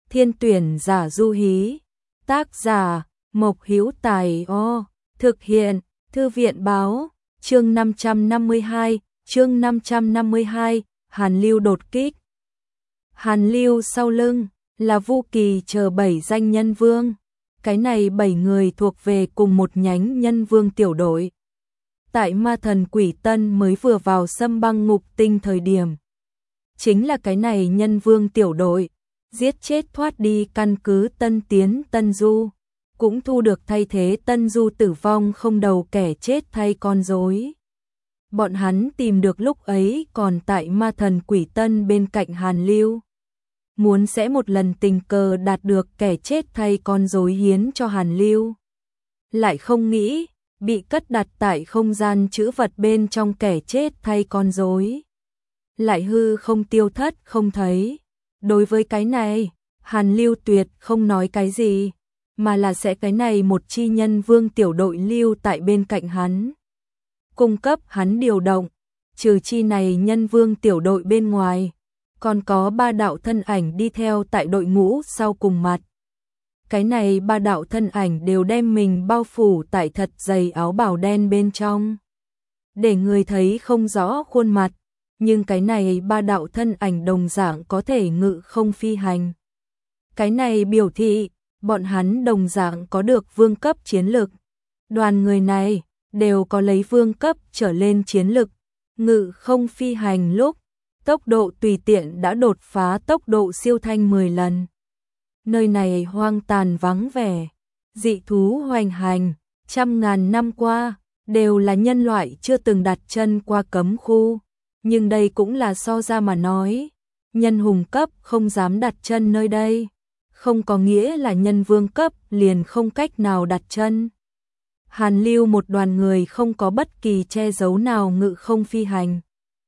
Thiên tuyển giả Du Hí. Tác giả Mộc Hữu Tài. Thực hiện Thư viện báo. Chương 552, Hàn Lưu đột kích. Hàn Lưu sau lưng là Vu Kỳ chờ 7 danh nhân vương. Cái này 7 người thuộc về cùng một nhánh nhân vương tiểu đội. Tại Ma Thần Quỷ Tân mới vừa vào Sâm Băng Ngục Tinh thời điểm, chính là cái này nhân vương tiểu đội giết chết thoát đi căn cứ Tân Tiến Tân Du, cũng thu được thay thế Tân Du tử vong không đầu kẻ chết thay con rối. Bọn hắn tìm được lúc ấy còn tại Ma Thần Quỷ Tân bên cạnh Hàn Lưu, muốn sẽ một lần tình cờ đạt được kẻ chết thay con rối hiến cho Hàn Lưu. Lại không nghĩ bị cất đặt tại không gian trữ vật bên trong kẻ chết thay con rối, lại hư không tiêu thất không thấy. Đối với cái này, Hàn Lưu tuyệt không nói cái gì, mà là sẽ cái này một chi nhân vương tiểu đội lưu tại bên cạnh hắn, cung cấp hắn điều động. Trừ chi này nhân vương tiểu đội bên ngoài, còn có 3 đạo thân ảnh đi theo tại đội ngũ sau cùng mặt. Cái này 3 đạo thân ảnh đều đem mình bao phủ tại thật dày áo bào đen bên trong, để người thấy không rõ khuôn mặt, nhưng cái này 3 đạo thân ảnh đồng dạng có thể ngự không phi hành. Cái này biểu thị bọn hắn đồng dạng có được vương cấp chiến lực. Đoàn người này đều có lấy vương cấp trở lên chiến lực, ngự không phi hành lúc tốc độ tùy tiện đã đột phá tốc độ siêu thanh 10 lần. Nơi này hoang tàn vắng vẻ, dị thú hoành hành, trăm ngàn năm qua đều là nhân loại chưa từng đặt chân qua cấm khu, nhưng đây cũng là so ra mà nói, nhân hùng cấp không dám đặt chân nơi đây, không có nghĩa là nhân vương cấp liền không cách nào đặt chân. Hàn Lưu một đoàn người không có bất kỳ che giấu nào ngự không phi hành,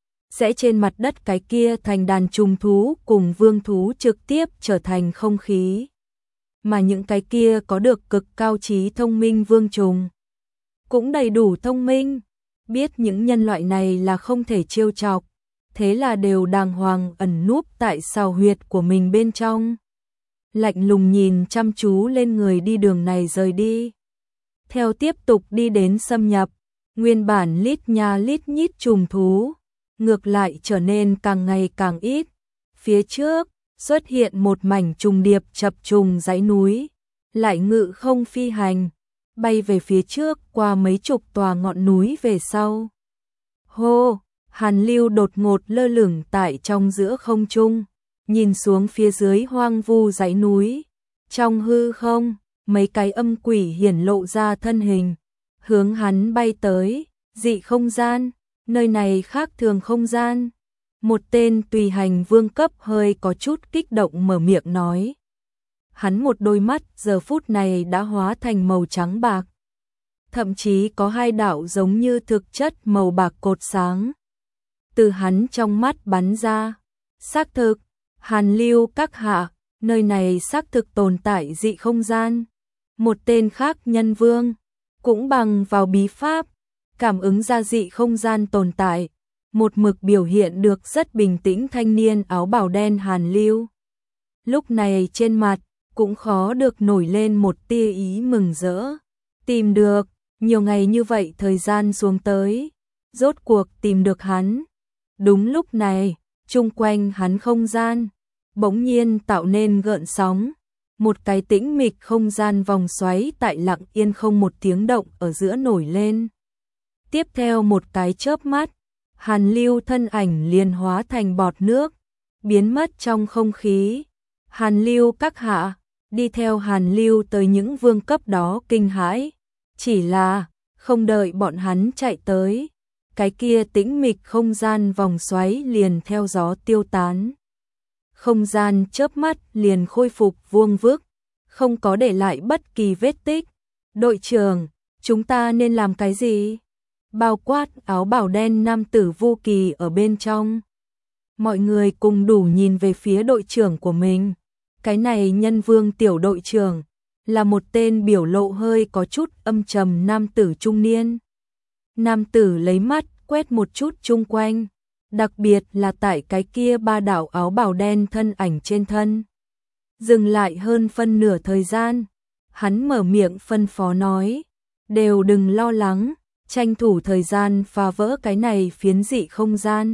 sẽ trên mặt đất cái kia thành đàn trùng thú cùng vương thú trực tiếp trở thành không khí. Mà những cái kia có được cực cao trí thông minh vương trùng, cũng đầy đủ thông minh, biết những nhân loại này là không thể trêu chọc, thế là đều đàng hoàng ẩn núp tại sào huyệt của mình bên trong, lạnh lùng nhìn chăm chú lên người đi đường này rời đi. Theo tiếp tục đi đến xâm nhập, nguyên bản lít nha lít nhít trùng thú ngược lại trở nên càng ngày càng ít. Phía trước xuất hiện một mảnh trùng điệp chập trùng dãy núi, lại ngự không phi hành, bay về phía trước qua mấy chục tòa ngọn núi về sau. Hô, Hàn Lưu đột ngột lơ lửng tại trong giữa không trung, nhìn xuống phía dưới hoang vu dãy núi. Trong hư không, mấy cái âm quỷ hiển lộ ra thân hình, hướng hắn bay tới. Dị không gian, nơi này khác thường không gian. Một tên tùy hành vương cấp hơi có chút kích động mở miệng nói. Hắn một đôi mắt giờ phút này đã hóa thành màu trắng bạc, thậm chí có 2 đạo giống như thực chất màu bạc cột sáng từ hắn trong mắt bắn ra. Xác thực, Hàn Lưu các hạ, nơi này xác thực tồn tại dị không gian. Một tên khác nhân vương cũng bằng vào bí pháp cảm ứng ra dị không gian tồn tại, một mực biểu hiện được rất bình tĩnh thanh niên áo bào đen Hàn Lưu. Lúc này trên mặt cũng khó được nổi lên một tia ý mừng rỡ. Tìm được, nhiều ngày như vậy thời gian xuống tới, rốt cuộc tìm được hắn. Đúng lúc này, chung quanh hắn không gian bỗng nhiên tạo nên gợn sóng, một cái tĩnh mịch không gian vòng xoáy tại lặng yên không một tiếng động ở giữa nổi lên. Tiếp theo một cái chớp mắt, Hàn Lưu thân ảnh liền hóa thành bọt nước, biến mất trong không khí. Hàn Lưu các hạ, đi theo Hàn Lưu tới những vương cấp đó kinh hãi, chỉ là không đợi bọn hắn chạy tới, cái kia tĩnh mịch không gian vòng xoáy liền theo gió tiêu tán. Không gian chớp mắt liền khôi phục vuông vức, không có để lại bất kỳ vết tích. Đội trưởng, chúng ta nên làm cái gì? Bao quát áo bào đen nam tử Vu Kỳ ở bên trong. Mọi người cùng đủ nhìn về phía đội trưởng của mình. Cái này nhân vương tiểu đội trưởng là một tên biểu lộ hơi có chút âm trầm nam tử trung niên. Nam tử lấy mắt quét một chút chung quanh, đặc biệt là tại cái kia 3 đạo áo bào đen thân ảnh trên thân. dừng lại hơn phân nửa thời gian. Hắn mở miệng phân phó nói, đều đừng lo lắng, tranh thủ thời gian phá vỡ cái này phiến dị không gian.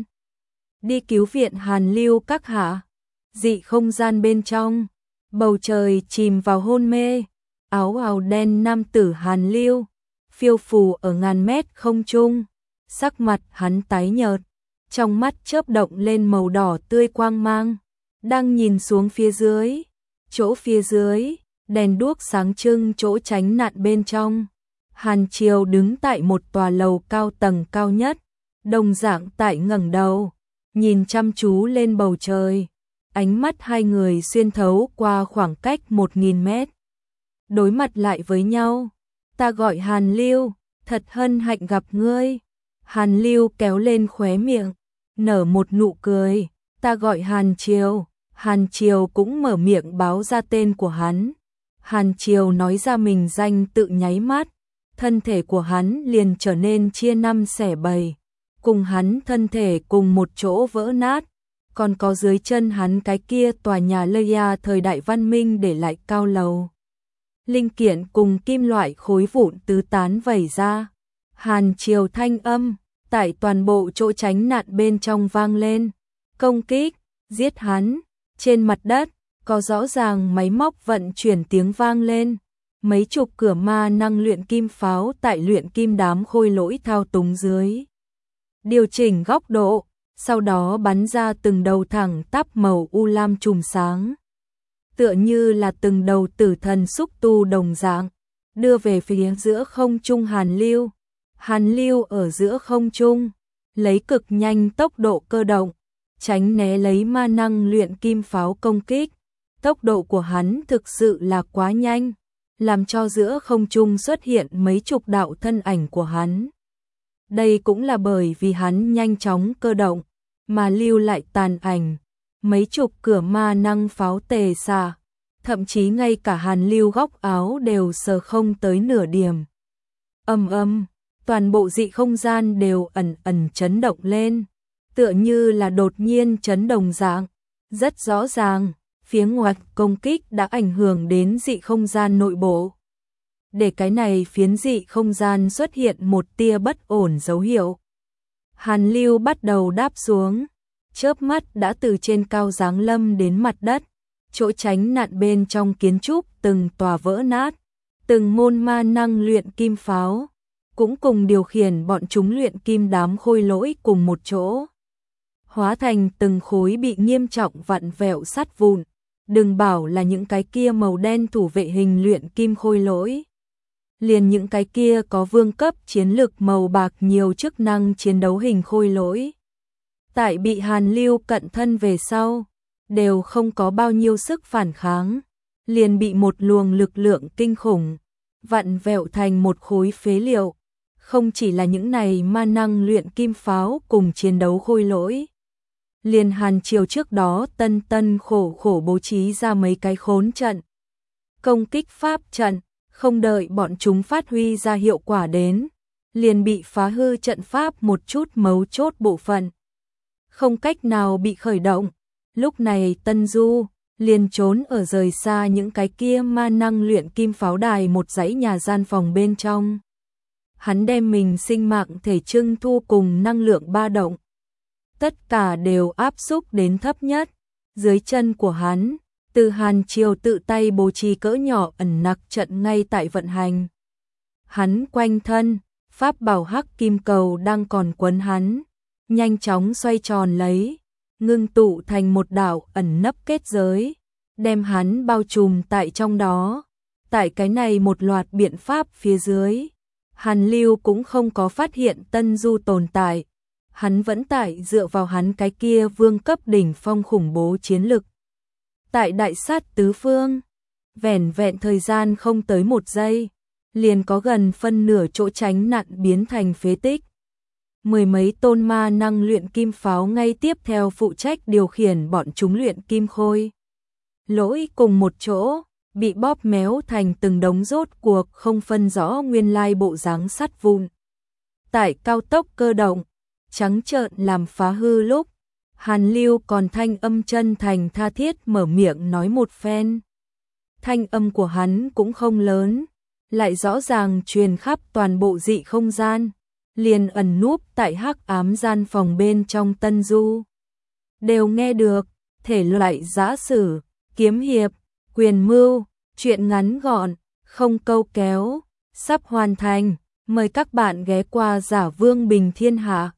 Đi cứu viện Hàn Lưu các hạ. Dị không gian bên trong, bầu trời chìm vào hôn mê, áo bào đen nam tử Hàn Lưu phiêu phù ở ngàn mét không trung, sắc mặt hắn tái nhợt, trong mắt chớp động lên màu đỏ tươi quang mang, đang nhìn xuống phía dưới. Chỗ phía dưới, đèn đuốc sáng trưng chỗ tránh nạn bên trong. Hàn Triều đứng tại một tòa lầu cao tầng cao nhất, đồng dạng tại ngẩng đầu, nhìn chăm chú lên bầu trời. Ánh mắt hai người xuyên thấu qua khoảng cách 1000 mét. Đối mặt lại với nhau. Ta gọi Hàn Lưu, thật hân hạnh gặp ngươi. Hàn Lưu kéo lên khóe miệng, nở một nụ cười. Ta gọi Hàn Triều. Hàn Triều cũng mở miệng báo ra tên của hắn. Hàn Triều nói ra mình danh tự nháy mắt, thân thể của hắn liền trở nên chia năm xẻ bảy, cùng hắn thân thể cùng một chỗ vỡ nát, còn có dưới chân hắn cái kia tòa nhà Leia thời đại văn minh để lại cao lầu. Linh kiện cùng kim loại khối vụn tứ tán vẩy ra. Hàn Triều thanh âm tại toàn bộ chỗ tránh nạn bên trong vang lên. Công kích, giết hắn. Trên mặt đất, có rõ ràng máy móc vận chuyển tiếng vang lên. Mấy chục cửa ma năng luyện kim pháo tại luyện kim đám khôi lỗi thao túng dưới. Điều chỉnh góc độ, sau đó bắn ra từng đầu thẳng tắp màu u lam chùm sáng. Tựa như là từng đầu tử thần xúc tu đồng dạng, đưa về phía giữa không trung Hàn Lưu. Hàn Lưu ở giữa không trung, lấy cực nhanh tốc độ cơ động, tránh né lấy ma năng luyện kim pháo công kích. Tốc độ của hắn thực sự là quá nhanh, làm cho giữa không trung xuất hiện mấy chục đạo thân ảnh của hắn. Đây cũng là bởi vì hắn nhanh chóng cơ động, mà lưu lại tàn ảnh. Mấy chục cửa ma năng pháo tề xạ, thậm chí ngay cả Hàn Lưu góc áo đều sờ không tới nửa điểm. Toàn bộ dị không gian đều ẩn ẩn chấn động lên, tựa như là đột nhiên chấn động dạng. Rất rõ ràng, phía ngoài công kích đã ảnh hưởng đến dị không gian nội bộ. Để cái này phiến dị không gian xuất hiện một tia bất ổn dấu hiệu. Hàn Lưu bắt đầu đáp xuống, chớp mắt đã từ trên cao giáng lâm đến mặt đất. Chỗ tránh nạn bên trong kiến trúc từng tòa vỡ nát, từng môn ma năng luyện kim pháo cũng cùng điều khiển bọn chúng luyện kim đám khôi lỗi cùng một chỗ, hóa thành từng khối bị nghiêm trọng vặn vẹo sắt vụn. Đừng bảo là những cái kia màu đen thủ vệ hình luyện kim khôi lỗi, liền những cái kia có vương cấp chiến lực màu bạc nhiều chức năng chiến đấu hình khôi lỗi, tại bị Hàn Lưu cận thân về sau, đều không có bao nhiêu sức phản kháng, liền bị một luồng lực lượng kinh khủng vặn vẹo thành một khối phế liệu. Không chỉ là những này ma năng luyện kim pháo cùng chiến đấu khôi lỗi, liền Hàn Triều trước đó tân khổ bố trí ra mấy cái khốn trận, công kích pháp trận, không đợi bọn chúng phát huy ra hiệu quả đến, liền bị phá hư trận pháp một chút mấu chốt bộ phận, không cách nào bị khởi động. Lúc này Tân Du liền trốn ở rời xa những cái kia ma năng luyện kim pháo đài một dãy nhà gian phòng bên trong. Hắn đem mình sinh mạng thể trưng thu cùng năng lượng ba động, tất cả đều áp xúc đến thấp nhất. Dưới chân của hắn, từ Hàn Triều tự tay bố trí cỡ nhỏ ẩn nặc trận ngay tại vận hành. Hắn quanh thân, pháp bảo hắc kim cầu đang còn quấn hắn, nhanh chóng xoay tròn lấy, ngưng tụ thành một đạo ẩn nấp kết giới, đem hắn bao trùm tại trong đó. Tại cái này một loạt biện pháp phía dưới, Hàn Lưu cũng không có phát hiện Tân Du tồn tại. Hắn vẫn tại dựa vào hắn cái kia vương cấp đỉnh phong khủng bố chiến lực. Tại đại sát tứ phương, vẻn vẹn thời gian không tới 1 giây, liền có gần phân nửa chỗ tránh nạn biến thành phế tích. 10 mấy tôn ma năng luyện kim pháo ngay tiếp theo phụ trách điều khiển bọn chúng luyện kim khôi lỗi cùng một chỗ, bị bóp méo thành từng đống rốt cuộc không phân rõ nguyên lai bộ dáng sắt vụn. Tại cao tốc cơ động, trắng trợn làm phá hư lúc, Hàn Lưu còn thanh âm chân thành tha thiết mở miệng nói một phen. Thanh âm của hắn cũng không lớn, lại rõ ràng truyền khắp toàn bộ dị không gian, liền ẩn núp tại hắc ám gian phòng bên trong Tân Du. Đều nghe được, thể loại giã sử, kiếm hiệp, quyền mưu, truyện ngắn gọn, không câu kéo, sắp hoàn thành, mời các bạn ghé qua Giả Vương Bình Thiên Hạ.